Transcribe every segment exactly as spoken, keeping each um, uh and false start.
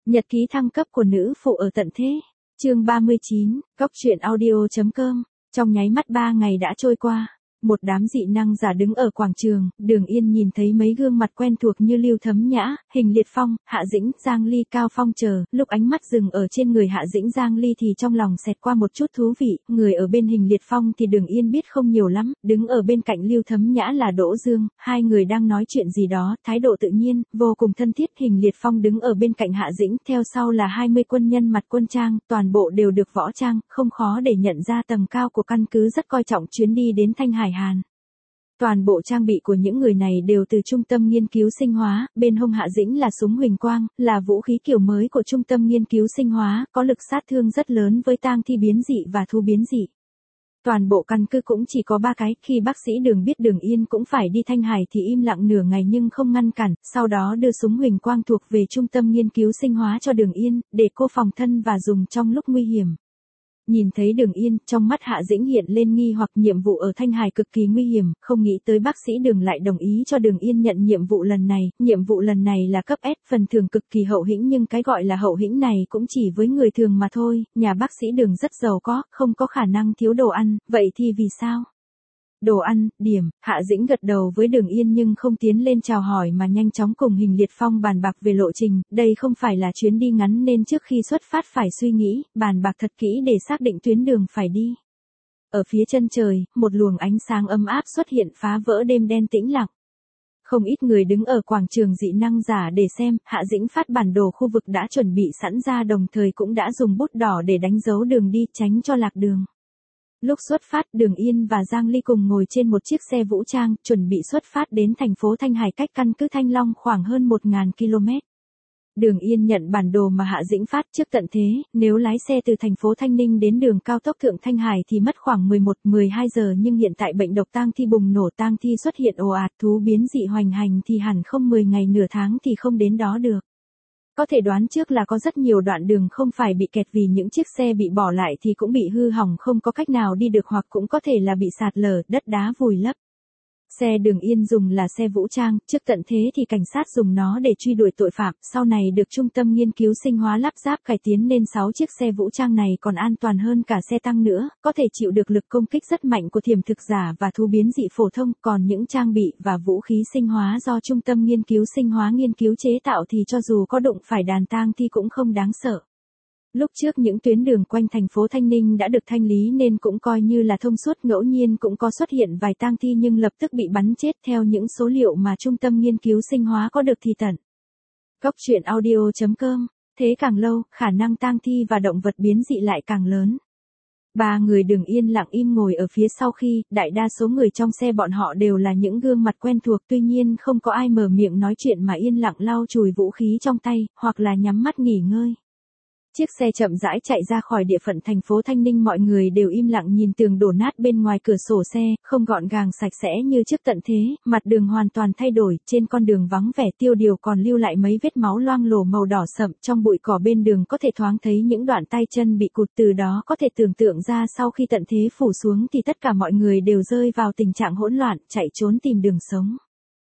Nhật ký thăng cấp của nữ phụ ở tận thế. Chương ba mươi chín, Góc truyện audio chấm com. Trong nháy mắt ba ngày đã trôi qua. Một đám dị năng giả đứng ở quảng trường, Đường Yên nhìn thấy mấy gương mặt quen thuộc như Lưu Thấm Nhã, Hình Liệt Phong, Hạ Dĩnh, Giang Ly, Cao Phong chờ, lúc ánh mắt dừng ở trên người Hạ Dĩnh, Giang Ly thì trong lòng xẹt qua một chút thú vị, người ở bên Hình Liệt Phong thì Đường Yên biết không nhiều lắm, đứng ở bên cạnh Lưu Thấm Nhã là Đỗ Dương, hai người đang nói chuyện gì đó, thái độ tự nhiên, vô cùng thân thiết. Hình Liệt Phong đứng ở bên cạnh Hạ Dĩnh, theo sau là hai mươi quân nhân mặc quân trang, toàn bộ đều được võ trang, không khó để nhận ra tầm cao của căn cứ rất coi trọng chuyến đi đến Thanh Hải Hàn. Toàn bộ trang bị của những người này đều từ Trung tâm Nghiên cứu Sinh hóa, bên hông Hạ Dĩnh là súng huỳnh quang, là vũ khí kiểu mới của Trung tâm Nghiên cứu Sinh hóa, có lực sát thương rất lớn với tang thi biến dị và thu biến dị. Toàn bộ căn cứ cũng chỉ có ba cái, khi bác sĩ Đường biết Đường Yên cũng phải đi Thanh Hải thì im lặng nửa ngày nhưng không ngăn cản, sau đó đưa súng huỳnh quang thuộc về Trung tâm Nghiên cứu Sinh hóa cho Đường Yên, để cô phòng thân và dùng trong lúc nguy hiểm. Nhìn thấy Đường Yên, trong mắt Hạ Dĩnh hiện lên nghi hoặc nhiệm vụ ở Thanh Hải cực kỳ nguy hiểm, không nghĩ tới bác sĩ Đường lại đồng ý cho Đường Yên nhận nhiệm vụ lần này, nhiệm vụ lần này là cấp S, phần thưởng cực kỳ hậu hĩnh nhưng cái gọi là hậu hĩnh này cũng chỉ với người thường mà thôi, nhà bác sĩ Đường rất giàu có, không có khả năng thiếu đồ ăn, vậy thì vì sao? Đồ ăn, điểm, Hạ Dĩnh gật đầu với Đường Yên nhưng không tiến lên chào hỏi mà nhanh chóng cùng Hình Liệt Phong bàn bạc về lộ trình, đây không phải là chuyến đi ngắn nên trước khi xuất phát phải suy nghĩ, bàn bạc thật kỹ để xác định tuyến đường phải đi. Ở phía chân trời, một luồng ánh sáng ấm áp xuất hiện phá vỡ đêm đen tĩnh lặng. Không ít người đứng ở quảng trường dị năng giả để xem, Hạ Dĩnh phát bản đồ khu vực đã chuẩn bị sẵn ra đồng thời cũng đã dùng bút đỏ để đánh dấu đường đi tránh cho lạc đường. Lúc xuất phát, Đường Yên và Giang Ly cùng ngồi trên một chiếc xe vũ trang, chuẩn bị xuất phát đến thành phố Thanh Hải cách căn cứ Thanh Long khoảng hơn một nghìn ki lô mét. Đường Yên nhận bản đồ mà Hạ Dĩnh phát trước tận thế, nếu lái xe từ thành phố Thanh Ninh đến đường cao tốc Thượng Thanh Hải thì mất khoảng mười một đến mười hai giờ nhưng hiện tại bệnh độc tang thi bùng nổ, tang thi xuất hiện ồ ạt, thú biến dị hoành hành thì hẳn không mười ngày nửa tháng thì không đến đó được. Có thể đoán trước là có rất nhiều đoạn đường không phải bị kẹt vì những chiếc xe bị bỏ lại thì cũng bị hư hỏng không có cách nào đi được hoặc cũng có thể là bị sạt lở, đất đá vùi lấp. Xe Đường Yên dùng là xe vũ trang, trước tận thế thì cảnh sát dùng nó để truy đuổi tội phạm, sau này được Trung tâm Nghiên cứu Sinh hóa lắp ráp cải tiến nên sáu chiếc xe vũ trang này còn an toàn hơn cả xe tăng nữa, có thể chịu được lực công kích rất mạnh của thiểm thực giả và thú biến dị phổ thông, còn những trang bị và vũ khí sinh hóa do Trung tâm Nghiên cứu Sinh hóa nghiên cứu chế tạo thì cho dù có đụng phải đàn tang thi cũng không đáng sợ. Lúc trước những tuyến đường quanh thành phố Thanh Ninh đã được thanh lý nên cũng coi như là thông suốt, ngẫu nhiên cũng có xuất hiện vài tang thi nhưng lập tức bị bắn chết theo những số liệu mà Trung tâm Nghiên cứu Sinh hóa có được thì tận. Góc truyện audio chấm com, thế càng lâu, khả năng tang thi và động vật biến dị lại càng lớn. Ba người Đường Yên lặng im ngồi ở phía sau khi, đại đa số người trong xe bọn họ đều là những gương mặt quen thuộc tuy nhiên không có ai mở miệng nói chuyện mà yên lặng lau chùi vũ khí trong tay, hoặc là nhắm mắt nghỉ ngơi. Chiếc xe chậm rãi chạy ra khỏi địa phận thành phố Thanh Ninh, mọi người đều im lặng nhìn tường đổ nát bên ngoài cửa sổ xe, không gọn gàng sạch sẽ như trước tận thế, mặt đường hoàn toàn thay đổi, trên con đường vắng vẻ tiêu điều còn lưu lại mấy vết máu loang lổ màu đỏ sậm, trong bụi cỏ bên đường có thể thoáng thấy những đoạn tay chân bị cụt, từ đó có thể tưởng tượng ra sau khi tận thế phủ xuống thì tất cả mọi người đều rơi vào tình trạng hỗn loạn, chạy trốn tìm đường sống.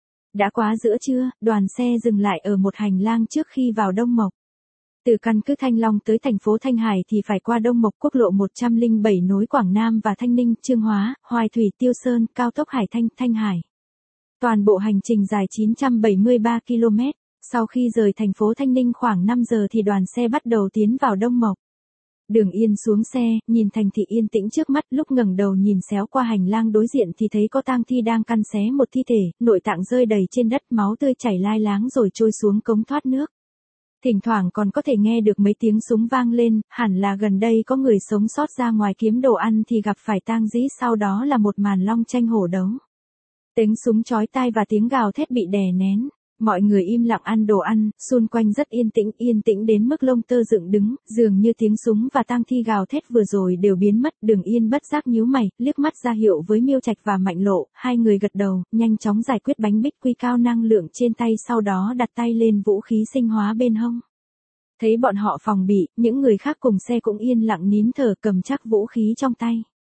Đã quá giữa trưa, đoàn xe dừng lại ở một hành lang trước khi vào Đông Mộc. Từ căn cứ Thanh Long tới thành phố Thanh Hải thì phải qua Đông Mộc, quốc lộ một trăm lẻ bảy nối Quảng Nam và Thanh Ninh, Chương Hóa, Hoài Thủy, Tiêu Sơn, cao tốc Hải Thanh, Thanh Hải. Toàn bộ hành trình dài chín trăm bảy mươi ba ki lô mét, sau khi rời thành phố Thanh Ninh khoảng năm giờ thì đoàn xe bắt đầu tiến vào Đông Mộc. Đường Yên xuống xe, nhìn thành thị yên tĩnh trước mắt, lúc ngẩng đầu nhìn xéo qua hành lang đối diện thì thấy có tang thi đang căn xé một thi thể, nội tạng rơi đầy trên đất, máu tươi chảy lai láng rồi trôi xuống cống thoát nước. Thỉnh thoảng còn có thể nghe được mấy tiếng súng vang lên, hẳn là gần đây có người sống sót ra ngoài kiếm đồ ăn thì gặp phải tang dĩ, sau đó là một màn long tranh hổ đấu. Tiếng súng chói tai và tiếng gào thét bị đè nén. Mọi người im lặng ăn đồ ăn, xung quanh rất yên tĩnh, yên tĩnh đến mức lông tơ dựng đứng, dường như tiếng súng và tang thi gào thét vừa rồi đều biến mất. Đường Yên bất giác nhíu mày, liếc mắt ra hiệu với Miêu Trạch và Mạnh Lộ, hai người gật đầu, nhanh chóng giải quyết bánh bích quy cao năng lượng trên tay, sau đó đặt tay lên vũ khí sinh hóa bên hông. Thấy bọn họ phòng bị, những người khác cùng xe cũng yên lặng nín thở cầm chắc vũ khí trong tay.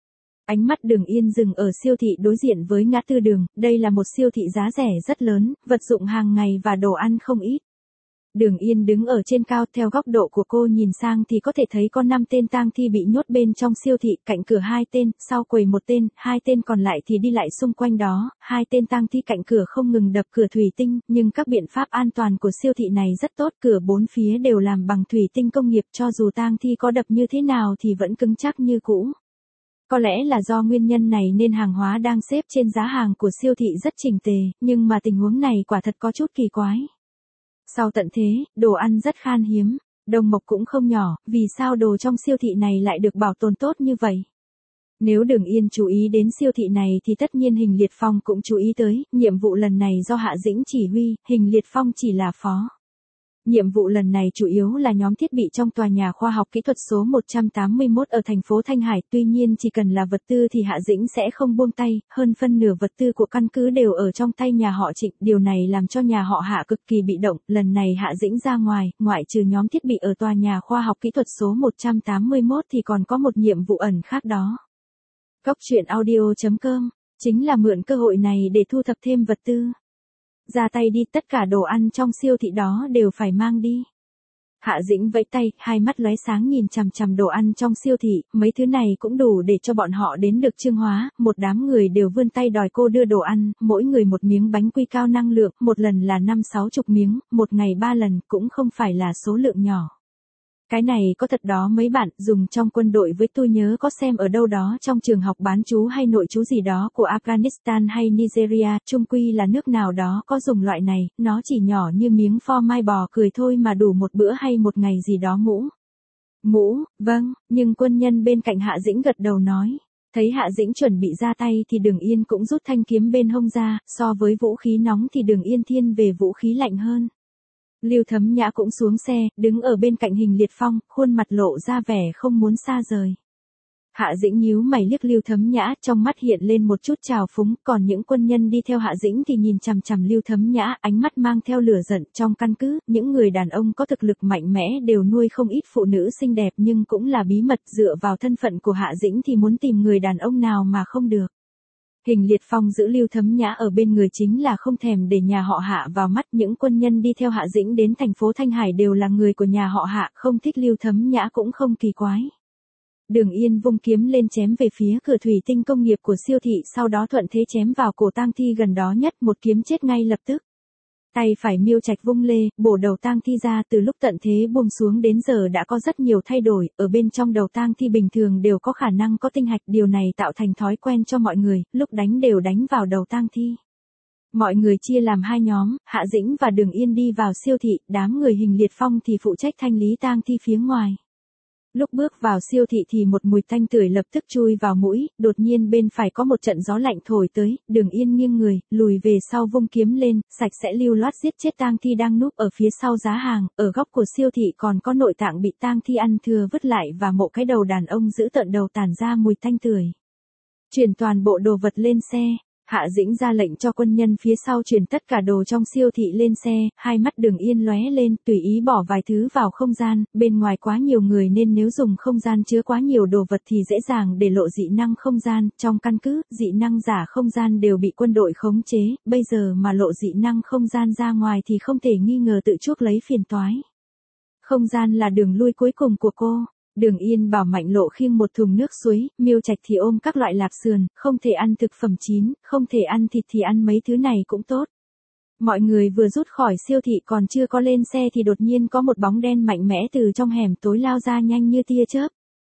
Ánh mắt Đường Yên dừng ở siêu thị đối diện với ngã tư đường, đây là một siêu thị giá rẻ rất lớn, vật dụng hàng ngày và đồ ăn không ít. Đường Yên đứng ở trên cao, theo góc độ của cô nhìn sang thì có thể thấy có năm tên tang thi bị nhốt bên trong siêu thị, cạnh cửa hai tên, sau quầy một tên, hai tên còn lại thì đi lại xung quanh đó, hai tên tang thi cạnh cửa không ngừng đập cửa thủy tinh, nhưng các biện pháp an toàn của siêu thị này rất tốt, cửa bốn phía đều làm bằng thủy tinh công nghiệp, cho dù tang thi có đập như thế nào thì vẫn cứng chắc như cũ. Có lẽ là do nguyên nhân này nên hàng hóa đang xếp trên giá hàng của siêu thị rất chỉnh tề, nhưng mà tình huống này quả thật có chút kỳ quái. Sau tận thế, đồ ăn rất khan hiếm, Đông Mộc cũng không nhỏ, vì sao đồ trong siêu thị này lại được bảo tồn tốt như vậy? Nếu Đường Yên chú ý đến siêu thị này thì tất nhiên Hình Liệt Phong cũng chú ý tới, nhiệm vụ lần này do Hạ Dĩnh chỉ huy, Hình Liệt Phong chỉ là phó. Nhiệm vụ lần này chủ yếu là nhóm thiết bị trong tòa nhà khoa học kỹ thuật số một trăm tám mươi mốt ở thành phố Thanh Hải, tuy nhiên chỉ cần là vật tư thì Hạ Dĩnh sẽ không buông tay, hơn phân nửa vật tư của căn cứ đều ở trong tay nhà họ Trịnh, điều này làm cho nhà họ Hạ cực kỳ bị động, lần này Hạ Dĩnh ra ngoài, ngoại trừ nhóm thiết bị ở tòa nhà khoa học kỹ thuật số một trăm tám mươi mốt thì còn có một nhiệm vụ ẩn khác đó. Cốc truyện audio chấm com, chính là mượn cơ hội này để thu thập thêm vật tư. Ra tay đi, tất cả đồ ăn trong siêu thị đó đều phải mang đi. Hạ Dĩnh vẫy tay, hai mắt lóe sáng nhìn chằm chằm đồ ăn trong siêu thị, mấy thứ này cũng đủ để cho bọn họ đến được Trương Hóa, một đám người đều vươn tay đòi cô đưa đồ ăn, mỗi người một miếng bánh quy cao năng lượng, một lần là năm sáu chục miếng, một ngày ba lần, cũng không phải là số lượng nhỏ. Cái này có thật đó mấy bạn, dùng trong quân đội với tôi nhớ có xem ở đâu đó trong trường học bán trú hay nội trú gì đó của Afghanistan hay Nigeria, chung quy là nước nào đó có dùng loại này, nó chỉ nhỏ như miếng pho mai bò cười thôi mà đủ một bữa hay một ngày gì đó mũ. Mũ, vâng, nhưng quân nhân bên cạnh Hạ Dĩnh gật đầu nói. Thấy Hạ Dĩnh chuẩn bị ra tay thì Đường Yên cũng rút thanh kiếm bên hông ra, so với vũ khí nóng thì Đường Yên thiên về vũ khí lạnh hơn. Lưu Thấm Nhã cũng xuống xe, đứng ở bên cạnh Hình Liệt Phong, khuôn mặt lộ ra vẻ không muốn xa rời. Hạ Dĩnh nhíu mày liếc Lưu Thấm Nhã, trong mắt hiện lên một chút trào phúng, còn những quân nhân đi theo Hạ Dĩnh thì nhìn chằm chằm Lưu Thấm Nhã, ánh mắt mang theo lửa giận. Trong căn cứ, những người đàn ông có thực lực mạnh mẽ đều nuôi không ít phụ nữ xinh đẹp nhưng cũng là bí mật, dựa vào thân phận của Hạ Dĩnh thì muốn tìm người đàn ông nào mà không được. Hình Liệt Phong giữ Lưu Thấm Nhã ở bên người chính là không thèm để nhà họ Hạ vào mắt, những quân nhân đi theo Hạ Dĩnh đến thành phố Thanh Hải đều là người của nhà họ Hạ, không thích Lưu Thấm Nhã cũng không kỳ quái. Đường Yên vung kiếm lên chém về phía cửa thủy tinh công nghiệp của siêu thị, sau đó thuận thế chém vào cổ tang thi gần đó nhất, một kiếm chết ngay lập tức. Tay phải Miêu Trạch vung lê, bổ đầu tang thi ra, từ lúc tận thế buông xuống đến giờ đã có rất nhiều thay đổi, ở bên trong đầu tang thi bình thường đều có khả năng có tinh hạch, điều này tạo thành thói quen cho mọi người, lúc đánh đều đánh vào đầu tang thi. Mọi người chia làm hai nhóm, Hạ Dĩnh và Đường Yên đi vào siêu thị, đám người Hình Liệt Phong thì phụ trách thanh lý tang thi phía ngoài. Lúc bước vào siêu thị thì một mùi tanh tưởi lập tức chui vào mũi, đột nhiên bên phải có một trận gió lạnh thổi tới, Đường Yên nghiêng người, lùi về sau vung kiếm lên, sạch sẽ lưu loát giết chết tang thi đang núp ở phía sau giá hàng, ở góc của siêu thị còn có nội tạng bị tang thi ăn thừa vứt lại và mộ cái đầu đàn ông giữ tợn đầu tản ra mùi tanh tưởi. Chuyển toàn bộ đồ vật lên xe. Hạ Dĩnh ra lệnh cho quân nhân phía sau chuyển tất cả đồ trong siêu thị lên xe, hai mắt Đường Yên lóe lên, tùy ý bỏ vài thứ vào không gian, bên ngoài quá nhiều người nên nếu dùng không gian chứa quá nhiều đồ vật thì dễ dàng để lộ dị năng không gian, trong căn cứ, dị năng giả không gian đều bị quân đội khống chế, bây giờ mà lộ dị năng không gian ra ngoài thì không thể nghi ngờ tự chuốc lấy phiền toái. Không gian là đường lui cuối cùng của cô. Đường Yên bảo Mạnh Lộ khiêng một thùng nước suối, Miêu Trạch thì ôm các loại lạp sườn, không thể ăn thực phẩm chín, không thể ăn thịt thì ăn mấy thứ này cũng tốt. Mọi người vừa rút khỏi siêu thị còn chưa có lên xe thì đột nhiên có một bóng đen mạnh mẽ từ trong hẻm tối lao ra nhanh như tia chớp.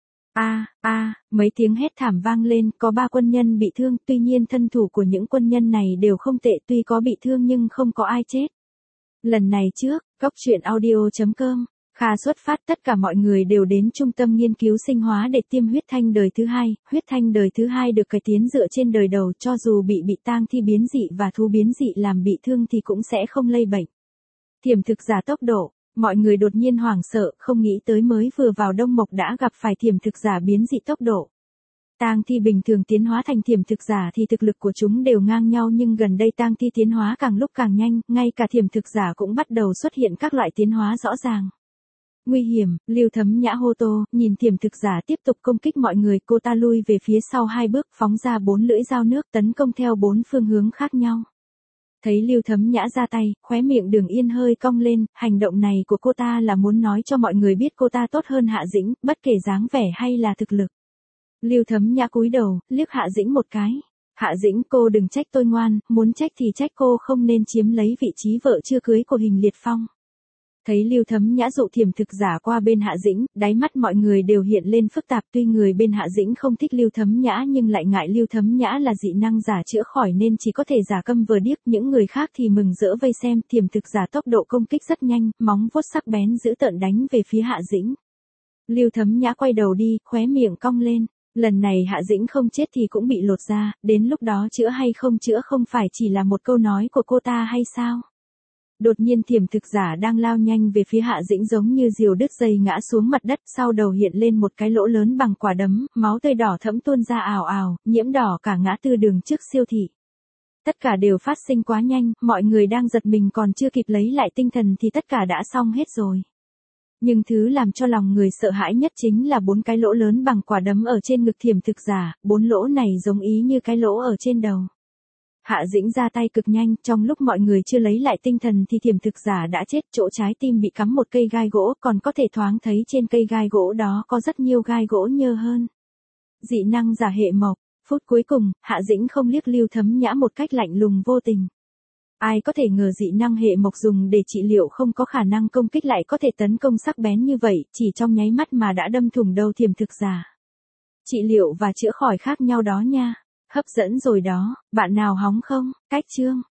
A, a, mấy tiếng hét thảm vang lên, có ba quân nhân bị thương, tuy nhiên thân thủ của những quân nhân này đều không tệ, tuy có bị thương nhưng không có ai chết. Lần này trước, cốc truyện audio chấm com. Kha xuất phát, tất cả mọi người đều đến trung tâm nghiên cứu sinh hóa để tiêm huyết thanh đời thứ hai, huyết thanh đời thứ hai được cải tiến dựa trên đời đầu, cho dù bị bị tang thi biến dị và thú biến dị làm bị thương thì cũng sẽ không lây bệnh. Tiềm thực giả tốc độ, mọi người đột nhiên hoảng sợ, không nghĩ tới mới vừa vào Đông Mộc đã gặp phải tiềm thực giả biến dị tốc độ. Tang thi bình thường tiến hóa thành tiềm thực giả thì thực lực của chúng đều ngang nhau nhưng gần đây tang thi tiến hóa càng lúc càng nhanh, ngay cả tiềm thực giả cũng bắt đầu xuất hiện các loại tiến hóa rõ ràng. Nguy hiểm, Lưu Thấm Nhã hô to, nhìn tiềm thực giả tiếp tục công kích mọi người, cô ta lui về phía sau hai bước, phóng ra bốn lưỡi dao nước tấn công theo bốn phương hướng khác nhau. Thấy Lưu Thấm Nhã ra tay, khóe miệng Đường Yên hơi cong lên, hành động này của cô ta là muốn nói cho mọi người biết cô ta tốt hơn Hạ Dĩnh, bất kể dáng vẻ hay là thực lực. Lưu Thấm Nhã cúi đầu, liếc Hạ Dĩnh một cái. Hạ Dĩnh, cô đừng trách tôi ngoan, muốn trách thì trách cô không nên chiếm lấy vị trí vợ chưa cưới của Hình Liệt Phong. Thấy Lưu Thấm Nhã dụ thiểm thực giả qua bên Hạ Dĩnh, đáy mắt mọi người đều hiện lên phức tạp, tuy người bên Hạ Dĩnh không thích Lưu Thấm Nhã nhưng lại ngại Lưu Thấm Nhã là dị năng giả chữa khỏi nên chỉ có thể giả câm vờ điếc, những người khác thì mừng rỡ vây xem, thiểm thực giả tốc độ công kích rất nhanh, móng vuốt sắc bén dữ tợn đánh về phía Hạ Dĩnh. Lưu Thấm Nhã quay đầu đi, khóe miệng cong lên, lần này Hạ Dĩnh không chết thì cũng bị lột da, đến lúc đó chữa hay không chữa không phải chỉ là một câu nói của cô ta hay sao? Đột nhiên thiểm thực giả đang lao nhanh về phía Hạ Dĩnh giống như diều đứt dây ngã xuống mặt đất, sau đầu hiện lên một cái lỗ lớn bằng quả đấm, máu tươi đỏ thẫm tuôn ra ào ào, nhiễm đỏ cả ngã tư đường trước siêu thị. Tất cả đều phát sinh quá nhanh, mọi người đang giật mình còn chưa kịp lấy lại tinh thần thì tất cả đã xong hết rồi. Nhưng thứ làm cho lòng người sợ hãi nhất chính là bốn cái lỗ lớn bằng quả đấm ở trên ngực thiểm thực giả, bốn lỗ này giống ý như cái lỗ ở trên đầu. Hạ Dĩnh ra tay cực nhanh, trong lúc mọi người chưa lấy lại tinh thần thì thiểm thực giả đã chết, chỗ trái tim bị cắm một cây gai gỗ, còn có thể thoáng thấy trên cây gai gỗ đó có rất nhiều gai gỗ nhơ hơn. Dị năng giả hệ mộc, phút cuối cùng, Hạ Dĩnh không liếc Lưu Thấm Nhã một cách lạnh lùng vô tình. Ai có thể ngờ dị năng hệ mộc dùng để trị liệu không có khả năng công kích lại có thể tấn công sắc bén như vậy, chỉ trong nháy mắt mà đã đâm thủng đầu thiểm thực giả. Trị liệu và chữa khỏi khác nhau đó nha. Hấp dẫn rồi đó, bạn nào hóng không? Cách chương